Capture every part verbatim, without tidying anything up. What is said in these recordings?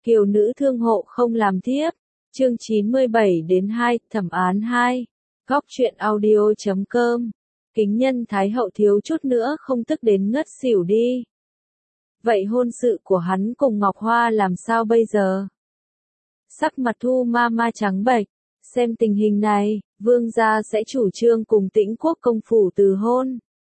Kiều nữ thương hộ không làm thiếp. Chương chín mươi bảy đến hai, thẩm án hai. Góc truyện audio chấm com. Kính nhân Thái hậu thiếu chút nữa không tức đến ngất xỉu đi. Vậy hôn sự của hắn cùng Ngọc Hoa làm sao bây giờ? Sắc mặt Thu ma ma trắng bệch, xem tình hình này, vương gia sẽ chủ trương cùng Tĩnh Quốc công phủ từ hôn.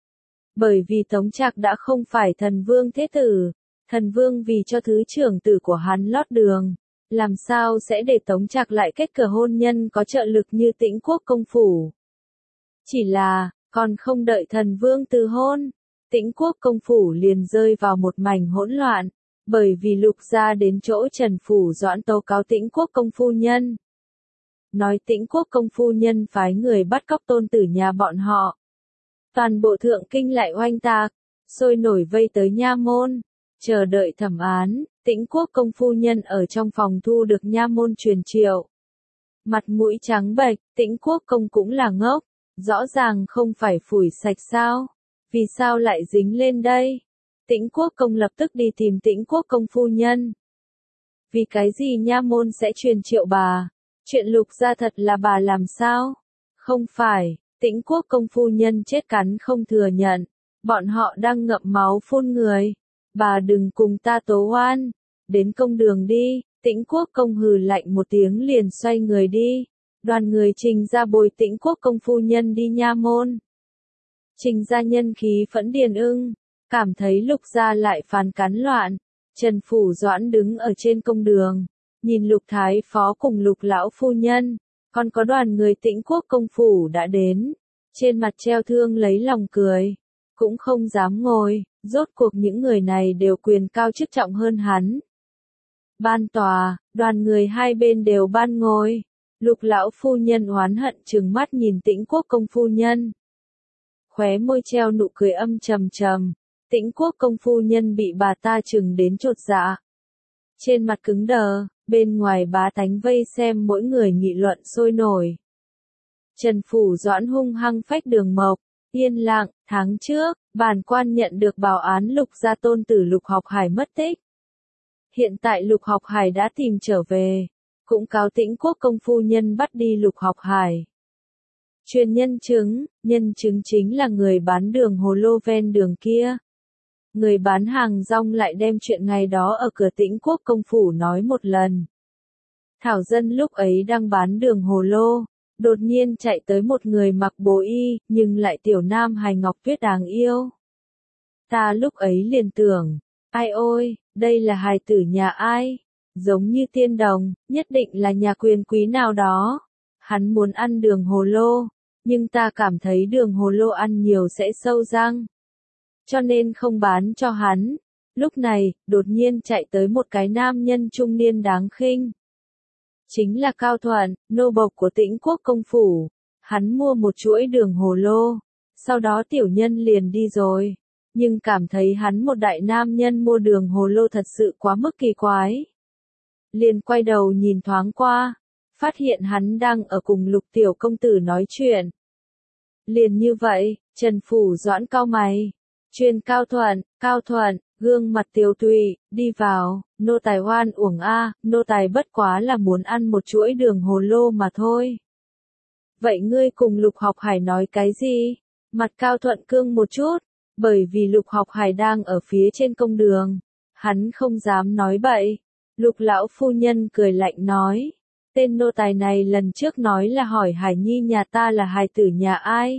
Bởi vì Tống Trạc đã không phải thần vương thế tử, thần vương vì cho thứ trưởng tử của hắn lót đường, làm sao sẽ để Tống Trạc lại kết cờ hôn nhân có trợ lực như Tĩnh Quốc công phủ. Chỉ là, còn không đợi thần vương từ hôn, Tĩnh Quốc công phủ liền rơi vào một mảnh hỗn loạn, bởi vì Lục gia đến chỗ Trần Phủ Doãn tố cáo Tĩnh Quốc công phu nhân. Nói Tĩnh Quốc công phu nhân phái người bắt cóc tôn tử nhà bọn họ. Toàn bộ thượng kinh lại oanh tạc, sôi nổi vây tới nha môn, chờ đợi thẩm án. Tĩnh Quốc công phu nhân ở trong phòng thu được nha môn truyền triệu. Mặt mũi trắng bệch, Tĩnh Quốc công cũng là ngốc, rõ ràng không phải phủi sạch sao, vì sao lại dính lên đây? Tĩnh Quốc công lập tức đi tìm Tĩnh Quốc công phu nhân. Vì cái gì nha môn sẽ truyền triệu bà? Chuyện Lục gia thật là bà làm sao? Không phải, Tĩnh Quốc công phu nhân chết cắn không thừa nhận, bọn họ đang ngậm máu phun người. Bà đừng cùng ta tố oan, đến công đường đi. Tĩnh Quốc công hừ lạnh một tiếng liền xoay người đi. Đoàn người Trình ra bồi Tĩnh Quốc công phu nhân đi nha môn. Trình gia nhân khí phẫn điền ưng, cảm thấy Lục gia lại phàn cắn loạn. Trần Phủ Doãn đứng ở trên công đường, nhìn Lục Thái Phó cùng Lục lão phu nhân, còn có đoàn người Tĩnh Quốc công phủ đã đến, trên mặt treo thương lấy lòng cười, cũng không dám ngồi, rốt cuộc những người này đều quyền cao chức trọng hơn hắn. Ban tòa, đoàn người hai bên đều ban ngồi, Lục lão phu nhân oán hận trừng mắt nhìn Tĩnh Quốc công phu nhân. Khóe môi treo nụ cười âm trầm trầm, Tĩnh Quốc công phu nhân bị bà ta trừng đến chột dạ. Trên mặt cứng đờ, bên ngoài bá tánh vây xem mỗi người nghị luận sôi nổi. Trần Phủ Doãn hung hăng phách Đường Mộc, yên lặng. Tháng trước, bản quan nhận được báo án Lục gia tôn tử Lục Học Hải mất tích. Hiện tại Lục Học Hải đã tìm trở về, cũng cáo Tĩnh Quốc công phu nhân bắt đi Lục Học Hải. Truyền nhân chứng, nhân chứng chính là người bán đường hồ lô ven đường kia. Người bán hàng rong lại đem chuyện ngày đó ở cửa Tĩnh Quốc công phủ nói một lần. Thảo dân lúc ấy đang bán đường hồ lô, đột nhiên chạy tới một người mặc bố y, nhưng lại tiểu nam hài ngọc tuyết đáng yêu. Ta lúc ấy liền tưởng, ai ôi, đây là hài tử nhà ai? Giống như tiên đồng, nhất định là nhà quyền quý nào đó. Hắn muốn ăn đường hồ lô, nhưng ta cảm thấy đường hồ lô ăn nhiều sẽ sâu răng, cho nên không bán cho hắn. Lúc này, đột nhiên chạy tới một cái nam nhân trung niên đáng khinh. Chính là Cao Thuận, nô bộc của Tĩnh Quốc công phủ. Hắn mua một chuỗi đường hồ lô, sau đó tiểu nhân liền đi rồi. Nhưng cảm thấy hắn một đại nam nhân mua đường hồ lô thật sự quá mức kỳ quái. Liền quay đầu nhìn thoáng qua, phát hiện hắn đang ở cùng Lục tiểu công tử nói chuyện. Liền như vậy, Trần Phủ Doãn cau mày, truyền Cao Thuận, Cao Thuận, gương mặt tiều tụy, đi vào, nô tài oan uổng a, nô tài bất quá là muốn ăn một chuỗi đường hồ lô mà thôi. Vậy ngươi cùng Lục Học Hải nói cái gì? Mặt Cao Thuận cương một chút, bởi vì Lục Học Hải đang ở phía trên công đường, hắn không dám nói bậy. Lục lão phu nhân cười lạnh nói, tên nô tài này lần trước nói là hỏi Hải Nhi nhà ta là hài tử nhà ai?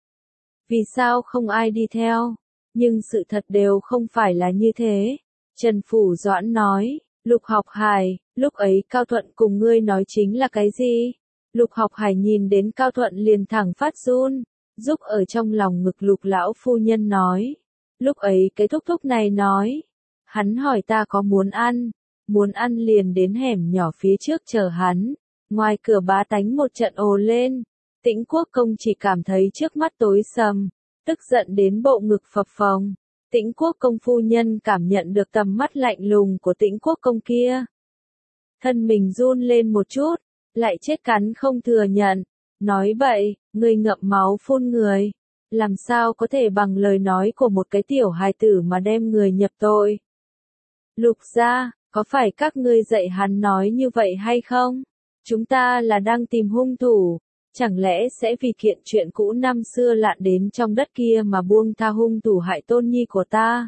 Vì sao không ai đi theo? Nhưng sự thật đều không phải là như thế. Trần Phủ Doãn nói, Lục Học Hải, lúc ấy Cao Thuận cùng ngươi nói chính là cái gì? Lục Học Hải nhìn đến Cao Thuận liền thẳng phát run, giúp ở trong lòng ngực Lục lão phu nhân nói. Lúc ấy cái thúc thúc này nói, hắn hỏi ta có muốn ăn, muốn ăn liền đến hẻm nhỏ phía trước chờ hắn. Ngoài cửa bá tánh một trận ồ lên, Tĩnh Quốc công chỉ cảm thấy trước mắt tối sầm, tức giận đến bộ ngực phập phồng. Tĩnh Quốc công phu nhân cảm nhận được tầm mắt lạnh lùng của Tĩnh Quốc công kia. Thân mình run lên một chút, lại chết cắn không thừa nhận. Nói bậy, ngươi ngậm máu phun người. Làm sao có thể bằng lời nói của một cái tiểu hài tử mà đem người nhập tội. Lục gia, Có phải các ngươi dạy hắn nói như vậy hay không? Chúng ta là đang tìm hung thủ, chẳng lẽ sẽ vì kiện chuyện cũ năm xưa lạn đến trong đất kia mà buông tha hung thủ hại tôn nhi của ta?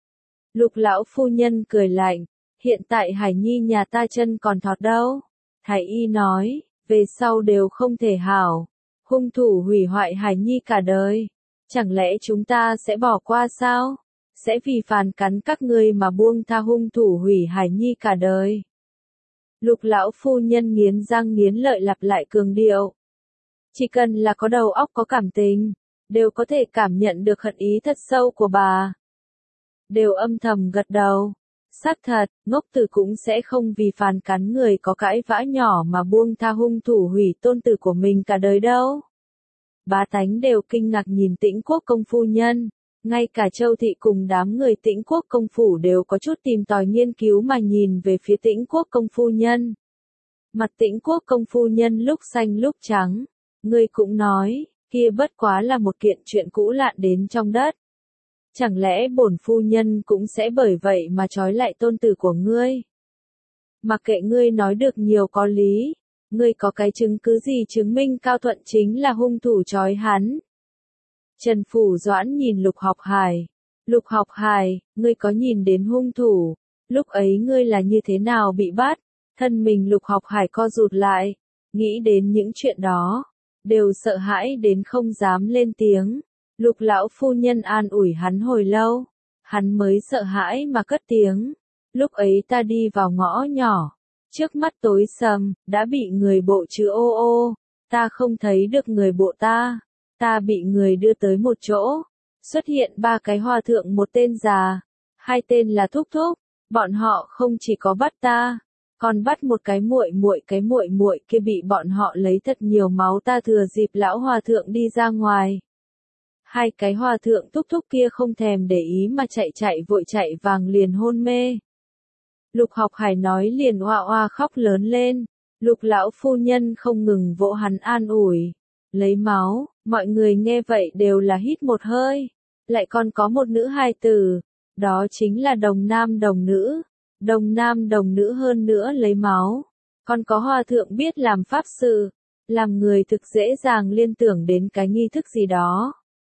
Lục lão phu nhân cười lạnh, hiện tại Hải Nhi nhà ta chân còn thọt đâu. Thái y nói, về sau đều không thể hảo. Hung thủ hủy hoại Hải Nhi cả đời. Chẳng lẽ chúng ta sẽ bỏ qua sao? Sẽ vì phàn cắn các ngươi mà buông tha hung thủ hủy Hải Nhi cả đời. Lục lão phu nhân nghiến răng nghiến lợi lặp lại cường điệu. Chỉ cần là có đầu óc có cảm tình, đều có thể cảm nhận được hận ý thật sâu của bà. Đều âm thầm gật đầu. Xác thật, ngốc tử cũng sẽ không vì phàn cắn người có cãi vã nhỏ mà buông tha hung thủ hủy tôn tử của mình cả đời đâu. Bá tánh đều kinh ngạc nhìn Tĩnh Quốc công phu nhân, ngay cả Châu Thị cùng đám người Tĩnh Quốc công phủ đều có chút tìm tòi nghiên cứu mà nhìn về phía Tĩnh Quốc công phu nhân. Mặt Tĩnh Quốc công phu nhân lúc xanh lúc trắng, người cũng nói, kia bất quá là một kiện chuyện cũ lạn đến trong đất. Chẳng lẽ bổn phu nhân cũng sẽ bởi vậy mà trói lại tôn tử của ngươi? Mặc kệ ngươi nói được nhiều có lý, ngươi có cái chứng cứ gì chứng minh Cao Thuận chính là hung thủ trói hắn? Trần Phủ Doãn nhìn Lục Học Hải. Lục Học Hải, ngươi có nhìn đến hung thủ, lúc ấy ngươi là như thế nào bị bắt? Thân mình Lục Học Hải co rụt lại, nghĩ đến những chuyện đó, đều sợ hãi đến không dám lên tiếng. Lục lão phu nhân an ủi hắn hồi lâu, hắn mới sợ hãi mà cất tiếng. Lúc ấy ta đi vào ngõ nhỏ, trước mắt tối sầm, đã bị người bộ chữ ô ô, ta không thấy được người bộ ta, ta bị người đưa tới một chỗ, xuất hiện ba cái hòa thượng một tên già, hai tên là thúc thúc, bọn họ không chỉ có bắt ta, còn bắt một cái muội muội cái muội muội kia bị bọn họ lấy thật nhiều máu ta thừa dịp lão hòa thượng đi ra ngoài. Hai cái hòa thượng thúc thúc kia không thèm để ý mà chạy chạy vội chạy vàng liền hôn mê. Lục Học Hải nói liền oa oa khóc lớn lên, Lục lão phu nhân không ngừng vỗ hắn an ủi, lấy máu, mọi người nghe vậy đều là hít một hơi, lại còn có một nữ hài tử, đó chính là đồng nam đồng nữ, đồng nam đồng nữ hơn nữa lấy máu, còn có hòa thượng biết làm pháp sự, làm người thực dễ dàng liên tưởng đến cái nghi thức gì đó.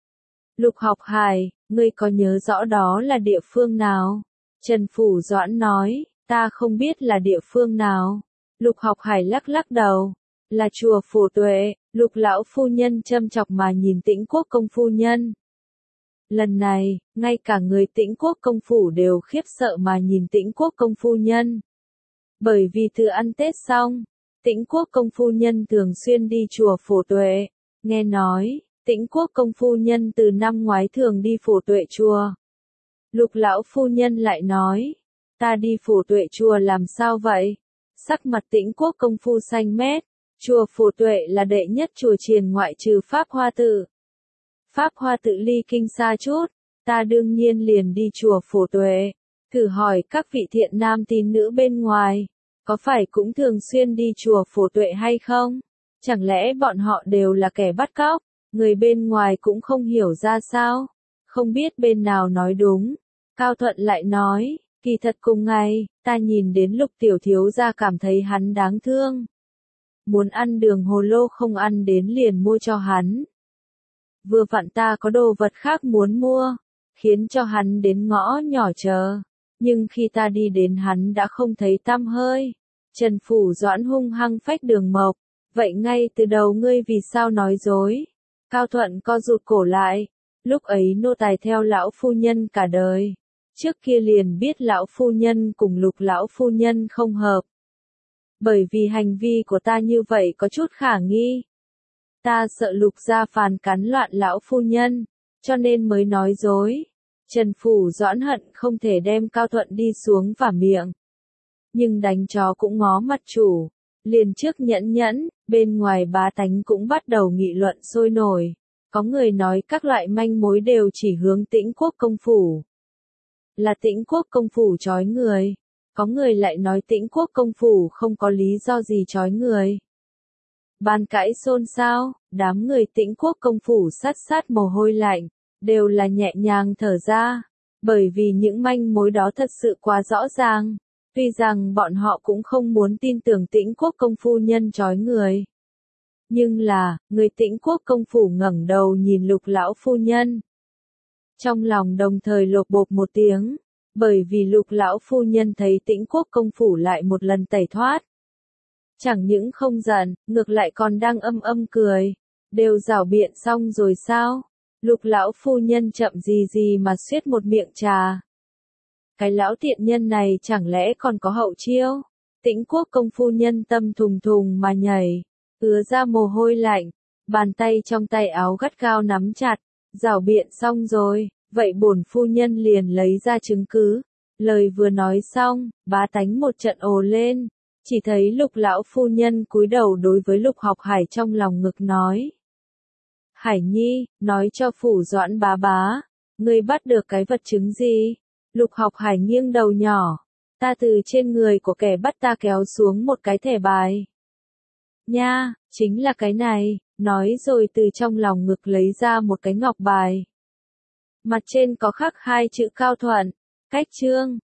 Lục Học Hải, ngươi có nhớ rõ đó là địa phương nào? Trần Phủ Doãn nói, ta không biết là địa phương nào. Lục Học Hải lắc lắc đầu, là chùa Phổ Tuệ. Lục lão phu nhân châm chọc mà nhìn Tĩnh Quốc công phu nhân. Lần này, ngay cả người Tĩnh Quốc công phủ đều khiếp sợ mà nhìn Tĩnh Quốc công phu nhân. Bởi vì từ ăn Tết xong, Tĩnh Quốc công phu nhân thường xuyên đi chùa Phổ Tuệ, nghe nói, Tĩnh Quốc công phu nhân từ năm ngoái thường đi Phổ Tuệ chùa. Lục lão phu nhân lại nói, ta đi Phổ Tuệ chùa làm sao vậy? Sắc mặt Tĩnh Quốc công phu xanh mét, chùa Phổ Tuệ là đệ nhất chùa chiền ngoại trừ Pháp Hoa Tự. Pháp Hoa Tự ly kinh xa chút, ta đương nhiên liền đi chùa Phổ Tuệ, thử hỏi các vị thiện nam tín nữ bên ngoài, có phải cũng thường xuyên đi chùa Phổ Tuệ hay không? Chẳng lẽ bọn họ đều là kẻ bắt cóc? Người bên ngoài cũng không hiểu ra sao, không biết bên nào nói đúng. Cao Thuận lại nói, kỳ thật cùng ngày, ta nhìn đến Lục tiểu thiếu gia cảm thấy hắn đáng thương. Muốn ăn đường hồ lô không ăn đến liền mua cho hắn. Vừa vặn ta có đồ vật khác muốn mua, khiến cho hắn đến ngõ nhỏ chờ. Nhưng khi ta đi đến hắn đã không thấy tăm hơi. Trần Phủ Doãn hung hăng phách Đường Mộc, vậy ngay từ đầu ngươi vì sao nói dối? Cao Thuận co rụt cổ lại, lúc ấy nô tài theo lão phu nhân cả đời, trước kia liền biết lão phu nhân cùng Lục lão phu nhân không hợp. Bởi vì hành vi của ta như vậy có chút khả nghi. Ta sợ Lục gia phàn cắn loạn lão phu nhân, cho nên mới nói dối. Trần Phủ Doãn hận không thể đem Cao Thuận đi xuống vả miệng. Nhưng đánh chó cũng ngó mặt chủ. Liền trước nhẫn nhẫn, bên ngoài bá tánh cũng bắt đầu nghị luận sôi nổi. Có người nói các loại manh mối đều chỉ hướng Tĩnh Quốc công phủ. Là Tĩnh Quốc công phủ trói người. Có người lại nói Tĩnh Quốc công phủ không có lý do gì trói người. Bàn cãi xôn xao, đám người Tĩnh Quốc công phủ sát sát mồ hôi lạnh, đều là nhẹ nhàng thở ra. Bởi vì những manh mối đó thật sự quá rõ ràng. Tuy rằng bọn họ cũng không muốn tin tưởng Tĩnh Quốc công phu nhân trói người. Nhưng là, người Tĩnh Quốc công phủ ngẩng đầu nhìn Lục lão phu nhân. Trong lòng đồng thời lột bột một tiếng, bởi vì Lục lão phu nhân thấy Tĩnh Quốc công phủ lại một lần tẩy thoát. Chẳng những không giận, ngược lại còn đang âm âm cười. Đều rảo biện xong rồi sao? Lục lão phu nhân chậm gì gì mà suýt một miệng trà. Cái lão tiện nhân này chẳng lẽ còn có hậu chiêu? Tĩnh Quốc công phu nhân tâm thùng thùng mà nhảy, ứa ra mồ hôi lạnh, bàn tay trong tay áo gắt gao nắm chặt, rảo biện xong rồi, vậy bổn phu nhân liền lấy ra chứng cứ. Lời vừa nói xong, bá tánh một trận ồ lên, chỉ thấy Lục lão phu nhân cúi đầu đối với Lục Học Hải trong lòng ngực nói. Hải Nhi, nói cho phủ Doãn bá bá, ngươi bắt được cái vật chứng gì? Lục Học Hải nghiêng đầu nhỏ, ta từ trên người của kẻ bắt ta kéo xuống một cái thẻ bài. Nha, chính là cái này, nói rồi từ trong lòng ngực lấy ra một cái ngọc bài. Mặt trên có khắc hai chữ Cao Thuận, cách chương.